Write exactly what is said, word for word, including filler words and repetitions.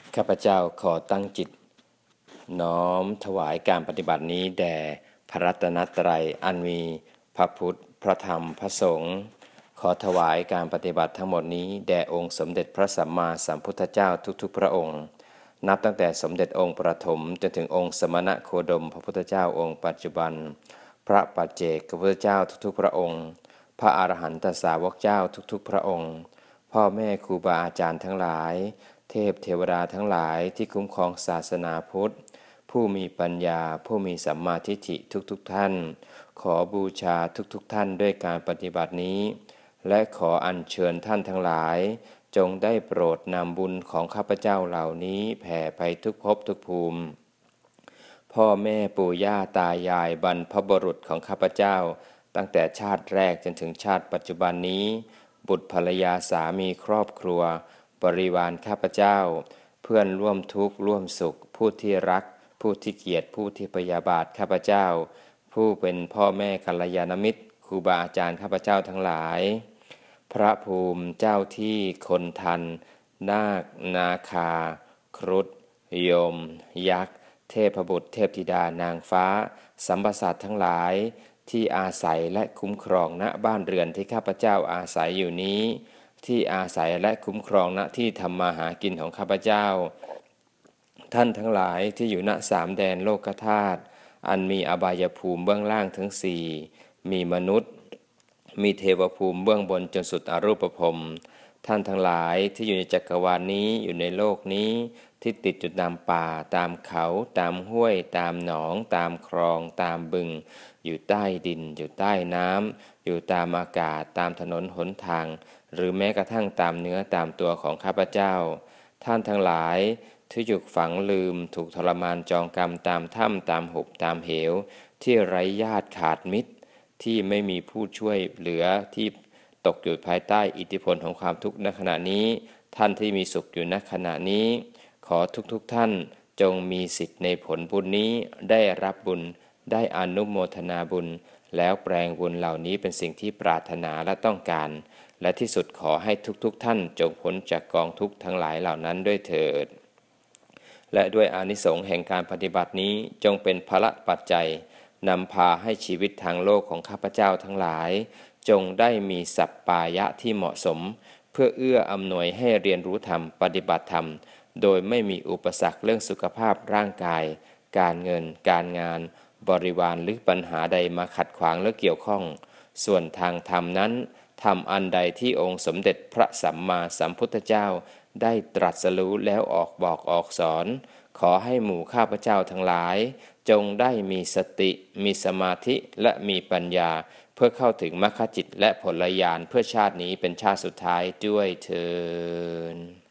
ข้าพเจ้าขอตั้งจิตน้อมถวายการปฏิบัตินี้แด่พระรัตนตรัยอันมีพระพุทธพระธรรมพระสงฆ์ขอถวายการปฏิบัติทั้งหมดนี้แด่องค์สมเด็จพระสัมมาสัมพุทธเจ้าทุกๆพระองค์นับตั้งแต่สมเด็จองค์ประถมจนถึงองค์สมณะโคดมพระพุทธเจ้าองค์ปัจจุบันพระปัจเจกพระพุทธเจ้าทุกๆพระองค์พระอรหันตสาวกเจ้าทุกๆพระองค์พ่อแม่ครูบาอาจารย์ทั้งหลายเทพเทวดาทั้งหลายที่คุ้มครองศาสนาพุทธผู้มีปัญญาผู้มีสัมมาทิฏฐิทุกๆท่านขอบูชาทุกๆท่านด้วยการปฏิบัตินี้และขออัญเชิญท่านทั้งหลายจงได้โปรดนำบุญของข้าพเจ้าเหล่านี้แผ่ไปทุกภพทุกภูมิพ่อแม่ปู่ย่าตายายบรรพบุรุษของข้าพเจ้าตั้งแต่ชาติแรกจนถึงชาติปัจจุบันนี้บุตรภรรยาสามีครอบครัวบริวารข้าพเจ้าเพื่อนร่วมทุกข์ร่วมสุขผู้ที่รักผู้ที่เกลียดผู้ที่พยาบาทข้าพเจ้าผู้เป็นพ่อแม่กัลยาณมิตรครูบาอาจารย์ข้าพเจ้าทั้งหลายพระภูมิเจ้าที่คนทันนาคนาคาครุฑยมยักษ์เทพบุตรเทพธิดานางฟ้าสัมปสัตว์ทั้งหลายที่อาศัยและคุ้มครองณบ้านเรือนที่ข้าพเจ้าอาศัยอยู่นี้ที่อาศัยและคุ้มครองณที่ทำมาหากินของข้าพเจ้าท่านทั้งหลายที่อยู่ณสามแดนโลกธาตุอันมีอบายภูมิเบื้องล่างทั้งสี่มีมนุษย์มีเทวภูมิเบื้องบนจนสุดอรูปภพท่านทั้งหลายที่อยู่ในจักรวาลนี้อยู่ในโลกนี้ที่ติดอยู่ตามป่าตามเขาตามห้วยตามหนองตามคลองตามบึงอยู่ใต้ดินอยู่ใต้น้ำอยู่ตามอากาศตามถนนหนทางหรือแม้กระทั่งตามเนื้อตามตัวของข้าพเจ้าท่านทั้งหลายที่ถูกฝังลืมถูกทรมานจองกรรมตามถ้ำตามหุบตามเหวที่ไร้ญาติขาดมิตรที่ไม่มีผู้ช่วยเหลือที่ตกอยู่ภายใต้อิทธิพลของความทุกข์ณขณะนี้ท่านที่มีสุขอยู่ณขณะนี้ขอทุกๆท่านจงมีสิทธิ์ในผลบุญนี้ได้รับบุญได้อนุโมทนาบุญแล้วแปลงบุญเหล่านี้เป็นสิ่งที่ปรารถนาและต้องการและที่สุดขอให้ทุกๆท่านจงพ้นจากกองทุกข์ทั้งหลายเหล่านั้นด้วยเถิดและด้วยอานิสงส์แห่งการปฏิบัตินี้จงเป็นพละปัจจัยนำพาให้ชีวิตทางโลกของข้าพเจ้าทั้งหลายจงได้มีสัปปายะที่เหมาะสมเพื่อเอื้ออำนวยให้เรียนรู้ธรรมปฏิบัติธรรมโดยไม่มีอุปสรรคเรื่องสุขภาพร่างกายการเงินการงานบริวารหรือปัญหาใดมาขัดขวางหรือเกี่ยวข้องส่วนทางธรรมนั้นธรรมอันใดที่องค์สมเด็จพระสัมมาสัมพุทธเจ้าได้ตรัสรู้แล้วออกบอกออกสอนขอให้หมู่ข้าพเจ้าทั้งหลายจงได้มีสติมีสมาธิและมีปัญญาเพื่อเข้าถึงมรรคจิตและผลญาณเพื่อชาตินี้เป็นชาติสุดท้ายด้วยเถิด